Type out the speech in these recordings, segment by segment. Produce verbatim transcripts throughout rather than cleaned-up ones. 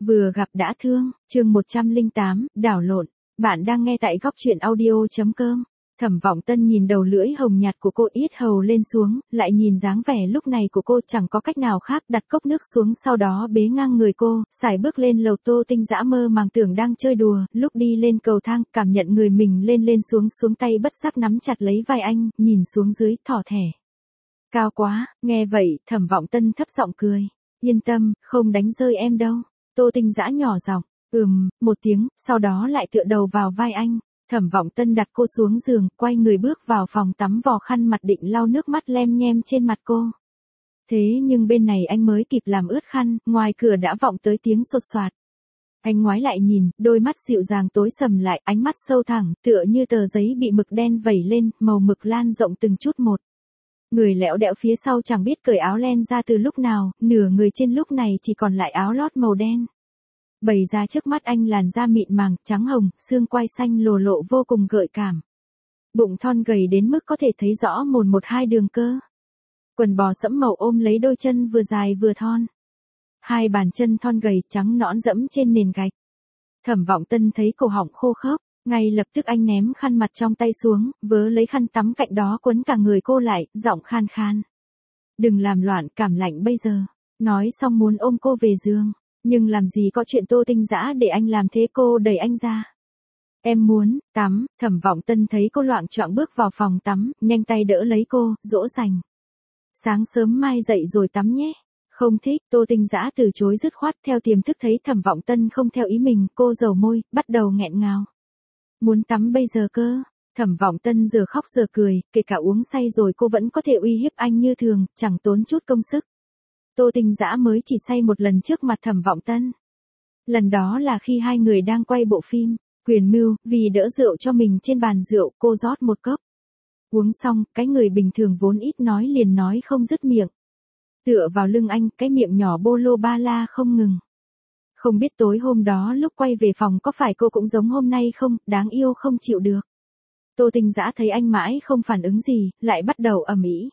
Vừa gặp đã thương, chương một trăm lẻ tám, đảo lộn. Bạn đang nghe tại góc truyện audio.com. Thẩm Vọng Tân nhìn đầu lưỡi hồng nhạt của cô yết hầu lên xuống, lại nhìn dáng vẻ lúc này của cô chẳng có cách nào khác đặt cốc nước xuống sau đó bế ngang người cô, sải bước lên lầu. Tô Tinh dã mơ màng tưởng đang chơi đùa, lúc đi lên cầu thang, cảm nhận người mình lên lên xuống xuống tay bất giác nắm chặt lấy vai anh, nhìn xuống dưới, thỏ thẻ. Cao quá, nghe vậy, Thẩm Vọng Tân thấp giọng cười. Yên tâm, không đánh rơi em đâu. Tô Tinh dã nhỏ giọng, ừm, một tiếng, sau đó lại tựa đầu vào vai anh. Thẩm Vọng Tân đặt cô xuống giường, quay người bước vào phòng tắm vò khăn mặt định lau nước mắt lem nhem trên mặt cô. Thế nhưng bên này anh mới kịp làm ướt khăn, ngoài cửa đã vọng tới tiếng sột soạt. Anh ngoái lại nhìn, đôi mắt dịu dàng tối sầm lại, ánh mắt sâu thẳng, tựa như tờ giấy bị mực đen vẩy lên, màu mực lan rộng từng chút một. Người lẽo đẽo phía sau chẳng biết cởi áo len ra từ lúc nào, nửa người trên lúc này chỉ còn lại áo lót màu đen. Bày ra trước mắt anh làn da mịn màng, trắng hồng, xương quai xanh lồ lộ vô cùng gợi cảm. Bụng thon gầy đến mức có thể thấy rõ mồn một hai đường cơ. Quần bò sẫm màu ôm lấy đôi chân vừa dài vừa thon. Hai bàn chân thon gầy trắng nõn dẫm trên nền gạch. Thẩm Vọng Tân thấy cổ họng khô khốc, ngay lập tức anh ném khăn mặt trong tay xuống, vớ lấy khăn tắm cạnh đó quấn cả người cô lại, giọng khan khan. Đừng làm loạn, cảm lạnh bây giờ. Nói xong muốn ôm cô về giường. Nhưng làm gì có chuyện Tô Tinh dã để anh làm thế. Cô đẩy anh ra. Em muốn tắm. Thẩm Vọng Tân thấy cô loạng choạng bước vào phòng tắm, nhanh tay đỡ lấy cô, dỗ dành. Sáng sớm mai dậy rồi tắm nhé. Không thích. Tô Tinh dã từ chối dứt khoát. Theo tiềm thức thấy Thẩm Vọng Tân không theo ý mình, cô dầu môi, bắt đầu nghẹn ngào. Muốn tắm bây giờ cơ. Thẩm Vọng Tân giờ khóc giờ cười, kể cả uống say rồi cô vẫn có thể uy hiếp anh như thường, chẳng tốn chút công sức. Tô Tinh dã mới chỉ say một lần trước mặt Thẩm Vọng Tân. Lần đó là khi hai người đang quay bộ phim Quyền Mưu, vì đỡ rượu cho mình trên bàn rượu, cô rót một cốc. Uống xong, cái người bình thường vốn ít nói liền nói không dứt miệng. Tựa vào lưng anh, cái miệng nhỏ bô lô ba la không ngừng. Không biết tối hôm đó lúc quay về phòng có phải cô cũng giống hôm nay không, đáng yêu không chịu được. Tô Tinh dã thấy anh mãi không phản ứng gì, lại bắt đầu ầm ĩ.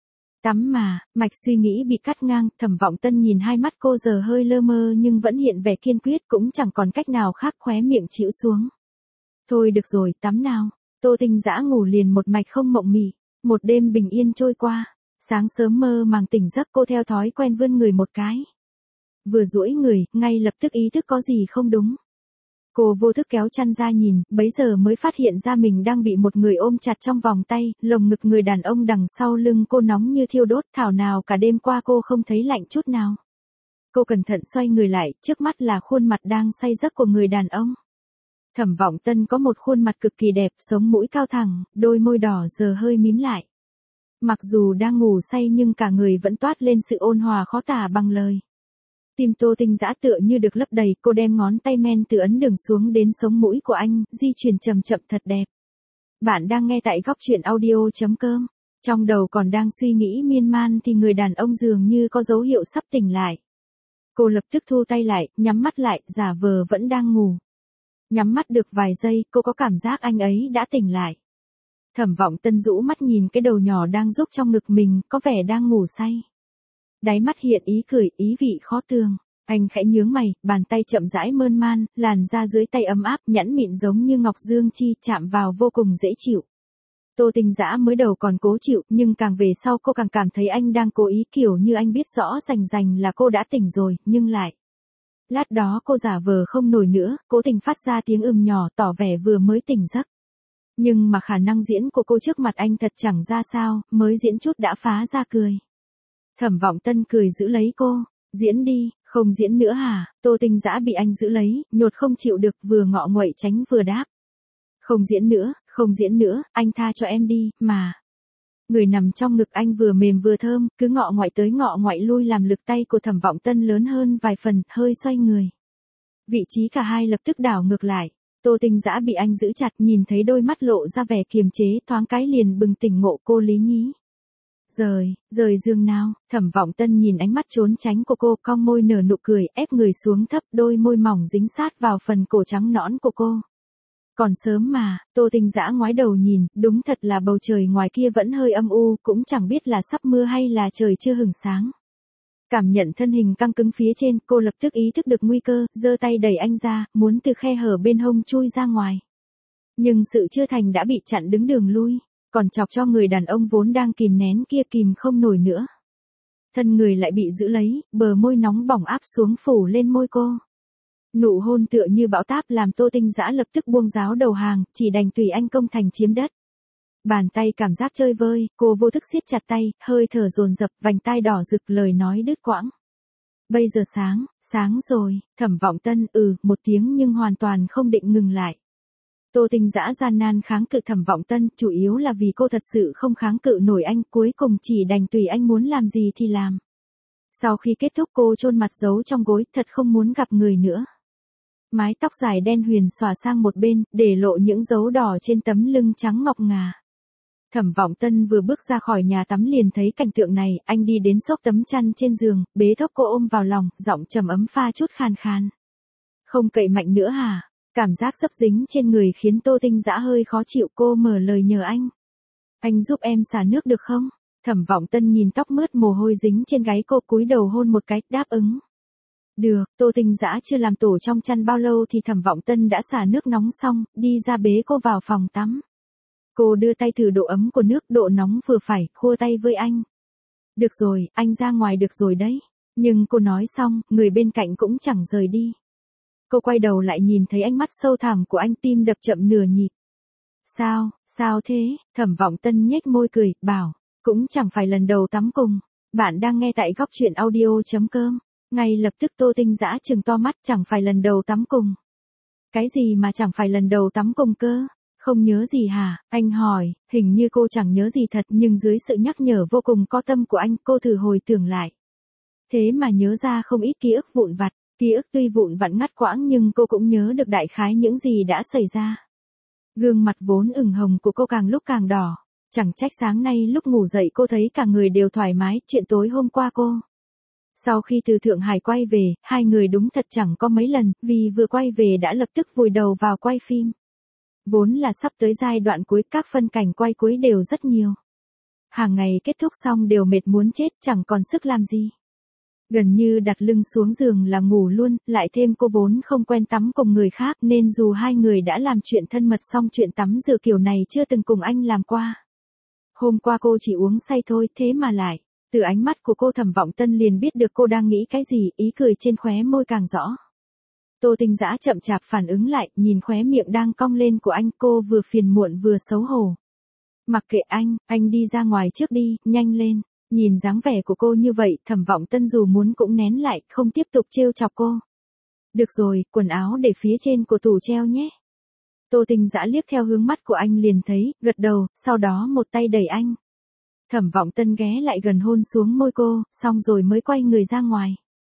Tắm mà, mạch suy nghĩ bị cắt ngang, Thẩm Vọng Tân nhìn hai mắt cô giờ hơi lơ mơ nhưng vẫn hiện vẻ kiên quyết, cũng chẳng còn cách nào khác, khóe miệng chịu xuống. Thôi được rồi, tắm nào. Tô Tinh dã ngủ liền một mạch không mộng mị. Một đêm bình yên trôi qua, sáng sớm mơ màng tỉnh giấc cô theo thói quen vươn người một cái. Vừa duỗi người, ngay lập tức ý thức có gì không đúng. Cô vô thức kéo chăn ra nhìn, bấy giờ mới phát hiện ra mình đang bị một người ôm chặt trong vòng tay, lồng ngực người đàn ông đằng sau lưng cô nóng như thiêu đốt, thảo nào cả đêm qua cô không thấy lạnh chút nào. Cô cẩn thận xoay người lại, trước mắt là khuôn mặt đang say giấc của người đàn ông. Thẩm Vọng Tân có một khuôn mặt cực kỳ đẹp, sống mũi cao thẳng, đôi môi đỏ giờ hơi mím lại. Mặc dù đang ngủ say nhưng cả người vẫn toát lên sự ôn hòa khó tả bằng lời. Tim Tô Tinh dã tựa như được lấp đầy, cô đem ngón tay men từ ấn đường xuống đến sống mũi của anh, di chuyển chậm chậm thật đẹp. Bạn đang nghe tại góc truyện audio.com. Trong đầu còn đang suy nghĩ miên man thì người đàn ông dường như có dấu hiệu sắp tỉnh lại. Cô lập tức thu tay lại, nhắm mắt lại, giả vờ vẫn đang ngủ. Nhắm mắt được vài giây, cô có cảm giác anh ấy đã tỉnh lại. Thẩm Vọng Tân rũ mắt nhìn cái đầu nhỏ đang rúc trong ngực mình, có vẻ đang ngủ say. Đáy mắt hiện ý cười, ý vị khó tường. Anh khẽ nhướng mày, bàn tay chậm rãi mơn man, làn da dưới tay ấm áp, nhẵn mịn giống như ngọc dương chi, chạm vào vô cùng dễ chịu. Tô Tinh dã mới đầu còn cố chịu, nhưng càng về sau cô càng cảm thấy anh đang cố ý, kiểu như anh biết rõ rành rành là cô đã tỉnh rồi, nhưng lại. Lát đó cô giả vờ không nổi nữa, cố tình phát ra tiếng ừm nhỏ tỏ vẻ vừa mới tỉnh giấc. Nhưng mà khả năng diễn của cô trước mặt anh thật chẳng ra sao, mới diễn chút đã phá ra cười. Thẩm Vọng Tân cười giữ lấy cô, diễn đi, không diễn nữa hả? Tô Tinh dã bị anh giữ lấy, nhột không chịu được, vừa ngọ nguậy tránh vừa đáp. Không diễn nữa, không diễn nữa, anh tha cho em đi, mà. Người nằm trong ngực anh vừa mềm vừa thơm, cứ ngọ ngoại tới ngọ ngoại lui làm lực tay của Thẩm Vọng Tân lớn hơn vài phần, hơi xoay người. Vị trí cả hai lập tức đảo ngược lại. Tô Tinh dã bị anh giữ chặt, nhìn thấy đôi mắt lộ ra vẻ kiềm chế, thoáng cái liền bừng tỉnh ngộ, cô lý nhí. Rời, rời giường nào. Thẩm Vọng Tân nhìn ánh mắt trốn tránh của cô, cong môi nở nụ cười, ép người xuống thấp, đôi môi mỏng dính sát vào phần cổ trắng nõn của cô. Còn sớm mà. Tô Tinh dã ngoái đầu nhìn, đúng thật là bầu trời ngoài kia vẫn hơi âm u, cũng chẳng biết là sắp mưa hay là trời chưa hửng sáng. Cảm nhận thân hình căng cứng phía trên, cô lập tức ý thức được nguy cơ, giơ tay đẩy anh ra, muốn từ khe hở bên hông chui ra ngoài. Nhưng sự chưa thành đã bị chặn đứng đường lui, còn chọc cho người đàn ông vốn đang kìm nén kia kìm không nổi nữa. Thân người lại bị giữ lấy, bờ môi nóng bỏng áp xuống phủ lên môi cô. Nụ hôn tựa như bão táp làm Tô Tinh Dã lập tức buông giáo đầu hàng, chỉ đành tùy anh công thành chiếm đất. Bàn tay cảm giác chơi vơi, cô vô thức siết chặt tay, hơi thở dồn dập, vành tai đỏ rực, lời nói đứt quãng. Bây giờ sáng, sáng rồi, Thẩm Vọng Tân ừ một tiếng nhưng hoàn toàn không định ngừng lại. Tô Tinh Dã gian nan kháng cự Thẩm Vọng Tân, chủ yếu là vì cô thật sự không kháng cự nổi anh, cuối cùng chỉ đành tùy anh muốn làm gì thì làm. Sau khi kết thúc cô chôn mặt giấu trong gối, thật không muốn gặp người nữa. Mái tóc dài đen huyền xõa sang một bên, để lộ những dấu đỏ trên tấm lưng trắng ngọc ngà. Thẩm Vọng Tân vừa bước ra khỏi nhà tắm liền thấy cảnh tượng này, anh đi đến xốc tấm chăn trên giường, bế thốc cô ôm vào lòng, giọng trầm ấm pha chút khàn khàn. Không cậy mạnh nữa hả? Cảm giác sấp dính trên người khiến Tô Tinh Dã hơi khó chịu, cô mở lời nhờ anh. Anh giúp em xả nước được không? Thẩm Vọng Tân nhìn tóc mướt mồ hôi dính trên gáy cô, cúi đầu hôn một cái, đáp ứng. Được, Tô Tinh Dã chưa làm tổ trong chăn bao lâu thì Thẩm Vọng Tân đã xả nước nóng xong, đi ra bế cô vào phòng tắm. Cô đưa tay thử độ ấm của nước, độ nóng vừa phải, khua tay với anh. Được rồi, anh ra ngoài được rồi đấy. Nhưng cô nói xong, người bên cạnh cũng chẳng rời đi. Cô quay đầu lại nhìn thấy ánh mắt sâu thẳm của anh, tim đập chậm nửa nhịp. Sao, sao thế? Thẩm Vọng Tân nhếch môi cười, bảo, cũng chẳng phải lần đầu tắm cùng. Bạn đang nghe tại góc truyện audio chấm com. Ngay lập tức Tô Tinh Dã trừng to mắt, chẳng phải lần đầu tắm cùng. Cái gì mà chẳng phải lần đầu tắm cùng cơ? Không nhớ gì hả? Anh hỏi, hình như cô chẳng nhớ gì thật, nhưng dưới sự nhắc nhở vô cùng có tâm của anh, cô thử hồi tưởng lại. Thế mà nhớ ra không ít ký ức vụn vặt, ký ức tuy vụn vặt ngắt quãng nhưng cô cũng nhớ được đại khái những gì đã xảy ra. Gương mặt vốn ửng hồng của cô càng lúc càng đỏ, chẳng trách sáng nay lúc ngủ dậy cô thấy cả người đều thoải mái, chuyện tối hôm qua cô. Sau khi từ Thượng Hải quay về, hai người đúng thật chẳng có mấy lần, vì vừa quay về đã lập tức vùi đầu vào quay phim. Vốn là sắp tới giai đoạn cuối, các phân cảnh quay cuối đều rất nhiều. Hàng ngày kết thúc xong đều mệt muốn chết, chẳng còn sức làm gì. Gần như đặt lưng xuống giường là ngủ luôn, lại thêm cô vốn không quen tắm cùng người khác nên dù hai người đã làm chuyện thân mật xong chuyện tắm rửa kiểu này chưa từng cùng anh làm qua. Hôm qua cô chỉ uống say thôi, thế mà lại. Từ ánh mắt của cô Thẩm Vọng Tân liền biết được cô đang nghĩ cái gì, ý cười trên khóe môi càng rõ. Tô Tinh Dã chậm chạp phản ứng lại, nhìn khóe miệng đang cong lên của anh, cô vừa phiền muộn vừa xấu hổ. Mặc kệ anh, anh đi ra ngoài trước đi, nhanh lên. Nhìn dáng vẻ của cô như vậy, Thẩm Vọng Tân dù muốn cũng nén lại, không tiếp tục trêu chọc cô. Được rồi, quần áo để phía trên của tủ treo nhé. Tô Tinh Dã liếc theo hướng mắt của anh liền thấy, gật đầu, sau đó một tay đẩy anh. Thẩm Vọng Tân ghé lại gần hôn xuống môi cô, xong rồi mới quay người ra ngoài.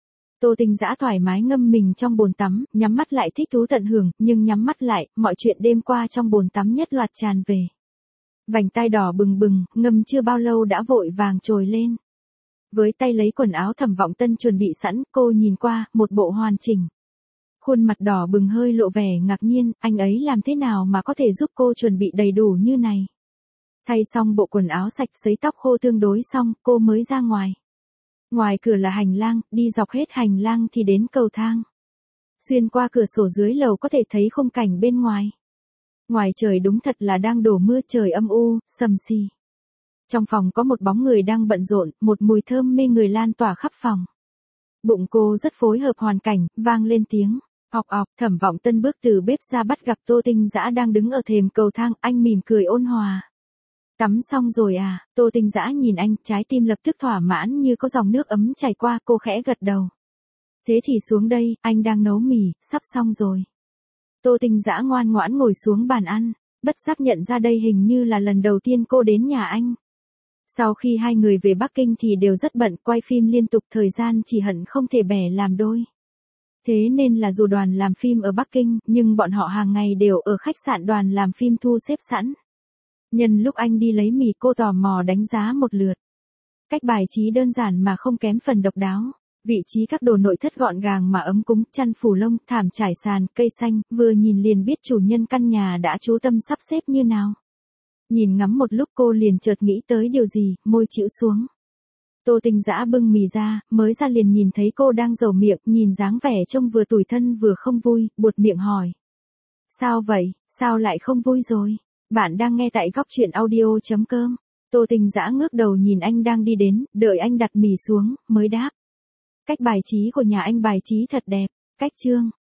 Tô Tinh Dã thoải mái ngâm mình trong bồn tắm, nhắm mắt lại thích thú tận hưởng, nhưng nhắm mắt lại, mọi chuyện đêm qua trong bồn tắm nhất loạt tràn về. Vành tai đỏ bừng bừng, ngâm chưa bao lâu đã vội vàng trồi lên. Với tay lấy quần áo Thẩm Vọng Tân chuẩn bị sẵn, cô nhìn qua, một bộ hoàn chỉnh. Khuôn mặt đỏ bừng hơi lộ vẻ ngạc nhiên, anh ấy làm thế nào mà có thể giúp cô chuẩn bị đầy đủ như này. Thay xong bộ quần áo sạch, sấy tóc khô tương đối xong, cô mới ra ngoài. Ngoài cửa là hành lang, đi dọc hết hành lang thì đến cầu thang. Xuyên qua cửa sổ dưới lầu có thể thấy khung cảnh bên ngoài. Ngoài trời đúng thật là đang đổ mưa, trời âm u, sầm xì. Trong phòng có một bóng người đang bận rộn, một mùi thơm mê người lan tỏa khắp phòng. Bụng cô rất phối hợp hoàn cảnh, vang lên tiếng ọc ọc. Thẩm Vọng Tân bước từ bếp ra bắt gặp Tô Tinh Dã đang đứng ở thềm cầu thang, anh mỉm cười ôn hòa. Tắm xong rồi à? Tô Tinh Dã nhìn anh, trái tim lập tức thỏa mãn như có dòng nước ấm chảy qua, cô khẽ gật đầu. Thế thì xuống đây, anh đang nấu mì, sắp xong rồi. Tô Tinh Dã ngoan ngoãn ngồi xuống bàn ăn, bất giác nhận ra đây hình như là lần đầu tiên cô đến nhà anh. Sau khi hai người về Bắc Kinh thì đều rất bận, quay phim liên tục, thời gian chỉ hận không thể bẻ làm đôi. Thế nên là dù đoàn làm phim ở Bắc Kinh, nhưng bọn họ hàng ngày đều ở khách sạn đoàn làm phim thu xếp sẵn. Nhân lúc anh đi lấy mì, cô tò mò đánh giá một lượt. Cách bài trí đơn giản mà không kém phần độc đáo. Vị trí các đồ nội thất gọn gàng mà ấm cúng, chăn phủ lông, thảm trải sàn, cây xanh, vừa nhìn liền biết chủ nhân căn nhà đã chú tâm sắp xếp như nào. Nhìn ngắm một lúc cô liền chợt nghĩ tới điều gì, môi chịu xuống. Tô Tinh Dã bưng mì ra, mới ra liền nhìn thấy cô đang dầu miệng, nhìn dáng vẻ trông vừa tủi thân vừa không vui, buột miệng hỏi. Sao vậy, sao lại không vui rồi? Bạn đang nghe tại góc truyện audio.com. Tô Tinh Dã ngước đầu nhìn anh đang đi đến, đợi anh đặt mì xuống, mới đáp. Cách bài trí của nhà anh bài trí thật đẹp, cách chương.